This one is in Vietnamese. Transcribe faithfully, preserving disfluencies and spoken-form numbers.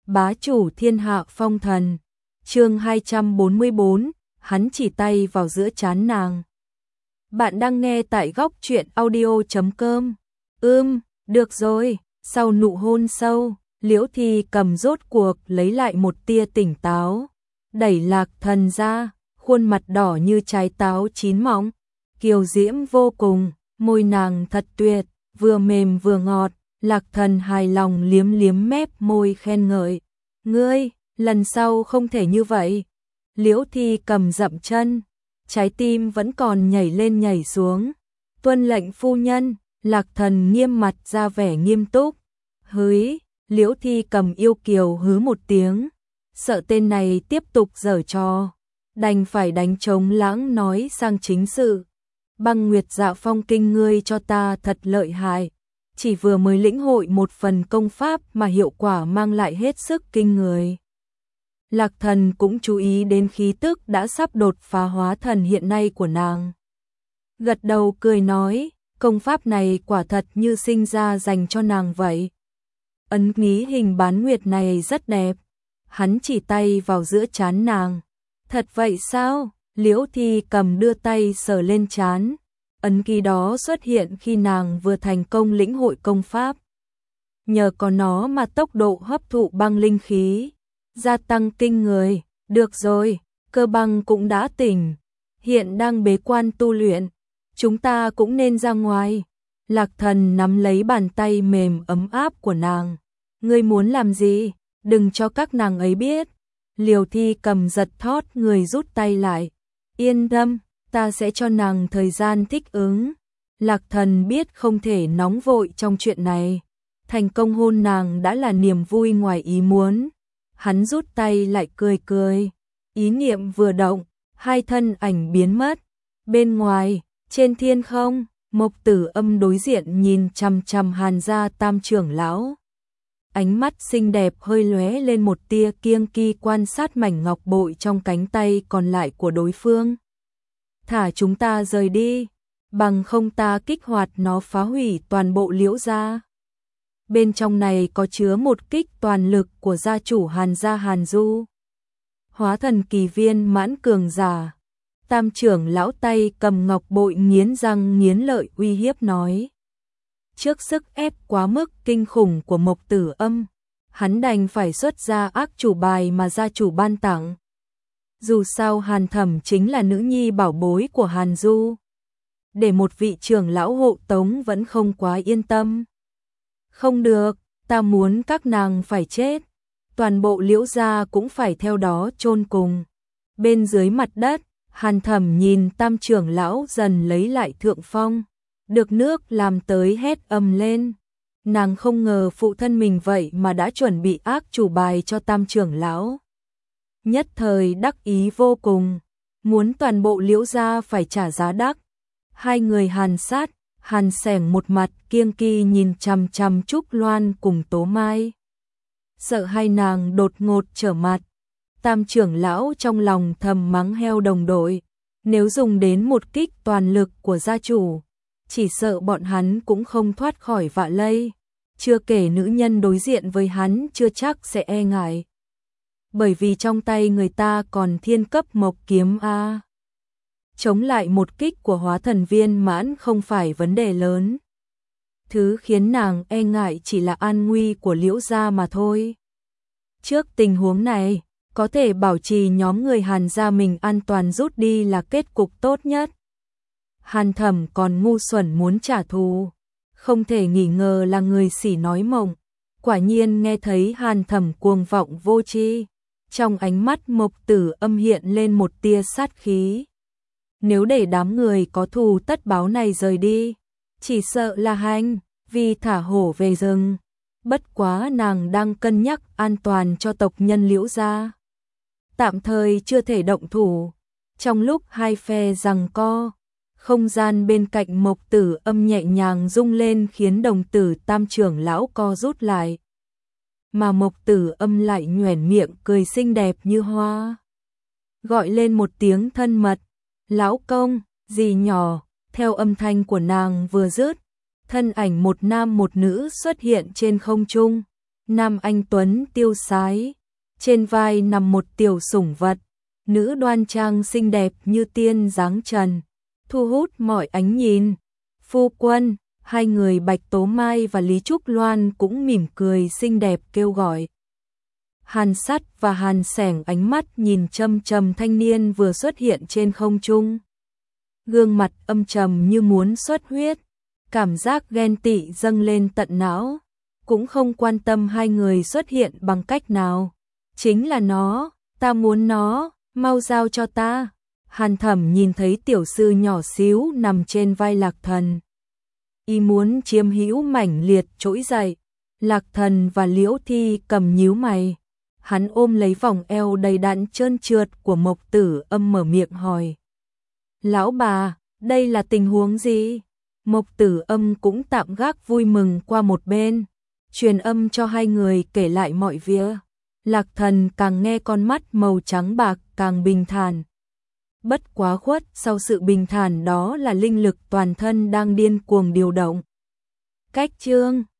Bá chủ thiên hạ phong thần. Chương hai trăm bốn mươi bốn, hắn chỉ tay vào giữa trán nàng. Bạn đang nghe tại góc truyện audio chấm com. Ưm, được rồi, sau nụ hôn sâu, Liễu Thi Cầm rốt cuộc lấy lại một tia tỉnh táo, đẩy Lạc Thần ra, khuôn mặt đỏ như trái táo chín mọng, kiều diễm vô cùng, môi nàng thật tuyệt, vừa mềm vừa ngọt. Lạc Thần hài lòng liếm liếm mép môi khen ngợi. Ngươi, lần sau không thể như vậy. Liễu Thi Cầm dậm chân, trái tim vẫn còn nhảy lên nhảy xuống. Tuân lệnh phu nhân. Lạc Thần nghiêm mặt ra vẻ nghiêm túc. Hứ, Liễu Thi Cầm yêu kiều hứ một tiếng, sợ tên này tiếp tục giở trò, đành phải đánh trống lãng nói sang chính sự. Băng Nguyệt Dạ Phong kinh ngươi cho ta thật lợi hại, chỉ vừa mới lĩnh hội một phần công pháp mà hiệu quả mang lại hết sức kinh người. Lạc Thần cũng chú ý đến khí tức đã sắp đột phá hóa thần hiện nay của nàng. Gật đầu cười nói, công pháp này quả thật như sinh ra dành cho nàng vậy. Ấn ký hình bán nguyệt này rất đẹp. Hắn chỉ tay vào giữa trán nàng. Thật vậy sao? Liễu Thi Cầm đưa tay sờ lên trán. Ấn ký đó xuất hiện khi nàng vừa thành công lĩnh hội công pháp. Nhờ có nó mà tốc độ hấp thụ băng linh khí gia tăng kinh người. Được rồi, Cơ Băng cũng đã tỉnh, hiện đang bế quan tu luyện, chúng ta cũng nên ra ngoài. Lạc Thần nắm lấy bàn tay mềm ấm áp của nàng. Ngươi muốn làm gì? Đừng cho các nàng ấy biết. Liễu Thi Cầm giật thót người rút tay lại. Yên tâm, ta sẽ cho nàng thời gian thích ứng. Lạc Thần biết không thể nóng vội trong chuyện này. Thành công hôn nàng đã là niềm vui ngoài ý muốn. Hắn rút tay lại cười cười. Ý niệm vừa động, hai thân ảnh biến mất. Bên ngoài, trên thiên không, Mộc Tử Âm đối diện nhìn chằm chằm Hàn gia tam trưởng lão. Ánh mắt xinh đẹp hơi lóe lên một tia kiêng kỵ quan sát mảnh ngọc bội trong cánh tay còn lại của đối phương. Thả chúng ta rời đi, bằng không ta kích hoạt nó phá hủy toàn bộ Liễu gia. Bên trong này có chứa một kích toàn lực của gia chủ Hàn gia Hàn Du. Hóa thần kỳ viên mãn cường giả. Tam trưởng lão tay cầm ngọc bội nghiến răng nghiến lợi uy hiếp nói. Trước sức ép quá mức kinh khủng của Mộc Tử Âm, hắn đành phải xuất ra ác chủ bài mà gia chủ ban tặng. Dù sao Hàn Thẩm chính là nữ nhi bảo bối của Hàn Du. Để một vị trưởng lão hộ tống vẫn không quá yên tâm. Không được, ta muốn các nàng phải chết. Toàn bộ Liễu gia cũng phải theo đó chôn cùng. Bên dưới mặt đất, Hàn Thẩm nhìn tam trưởng lão dần lấy lại thượng phong. Được nước làm tới hét ầm lên. Nàng không ngờ phụ thân mình vậy mà đã chuẩn bị ác chủ bài cho tam trưởng lão. Nhất thời đắc ý vô cùng, muốn toàn bộ Liễu gia phải trả giá đắt. Hai người Hàn sát, Hàn Sẻng một mặt kiêng kỵ nhìn chằm chằm Trúc Loan cùng Tố Mai. Sợ hai nàng đột ngột trở mặt. Tam trưởng lão trong lòng thầm mắng heo đồng đội. Nếu dùng đến một kích toàn lực của gia chủ, chỉ sợ bọn hắn cũng không thoát khỏi vạ lây. Chưa kể nữ nhân đối diện với hắn chưa chắc sẽ e ngại. Bởi vì trong tay người ta còn thiên cấp mộc kiếm A. Chống lại một kích của hóa thần viên mãn không phải vấn đề lớn. Thứ khiến nàng e ngại chỉ là an nguy của Liễu gia mà thôi. Trước tình huống này, có thể bảo trì nhóm người Hàn gia mình an toàn rút đi là kết cục tốt nhất. Hàn Thẩm còn ngu xuẩn muốn trả thù, không thể nghi ngờ là người sỉ nói mộng. Quả nhiên nghe thấy Hàn Thẩm cuồng vọng vô tri, trong ánh mắt Mộc Tử Âm hiện lên một tia sát khí. Nếu để đám người có thù tất báo này rời đi, chỉ sợ là hành vì thả hổ về rừng. Bất quá nàng đang cân nhắc an toàn cho tộc nhân Liễu gia, tạm thời chưa thể động thủ. Trong lúc hai phe giằng co, không gian bên cạnh Mộc Tử Âm nhẹ nhàng rung lên khiến đồng tử tam trưởng lão co rút lại. Mà Mộc Tử Âm lại nhoẻn miệng cười xinh đẹp như hoa. Gọi lên một tiếng thân mật. Lão công, dì nhỏ, theo âm thanh của nàng vừa dứt, thân ảnh một nam một nữ xuất hiện trên không trung. nam anh tuấn tiêu sái, trên vai nằm một tiểu sủng vật, nữ đoan trang xinh đẹp như tiên dáng trần, thu hút mọi ánh nhìn. Phu quân, hai người Bạch Tố Mai và Lý Trúc Loan cũng mỉm cười xinh đẹp kêu gọi. Hàn Sắt và Hàn Sẻng ánh mắt nhìn châm chầm thanh niên vừa xuất hiện trên không trung. Gương mặt âm trầm như muốn xuất huyết, cảm giác ghen tị dâng lên tận não, cũng không quan tâm hai người xuất hiện bằng cách nào. Chính là nó, ta muốn nó, mau giao cho ta. Hàn Thẩm nhìn thấy tiểu sư nhỏ xíu nằm trên vai Lạc Thần. Y muốn chiếm hữu mảnh liệt trỗi dậy. Lạc Thần và Liễu Thi cầm nhíu mày. Hắn ôm lấy vòng eo đầy đặn trơn trượt của Mộc Tử Âm mở miệng hỏi. Lão bà, đây là tình huống gì? Mộc Tử Âm cũng tạm gác vui mừng qua một bên, truyền âm cho hai người kể lại mọi việc. Lạc Thần càng nghe con mắt màu trắng bạc càng bình thản. Bất quá khuất sau sự bình thản đó là linh lực toàn thân đang điên cuồng điều động. Cách chương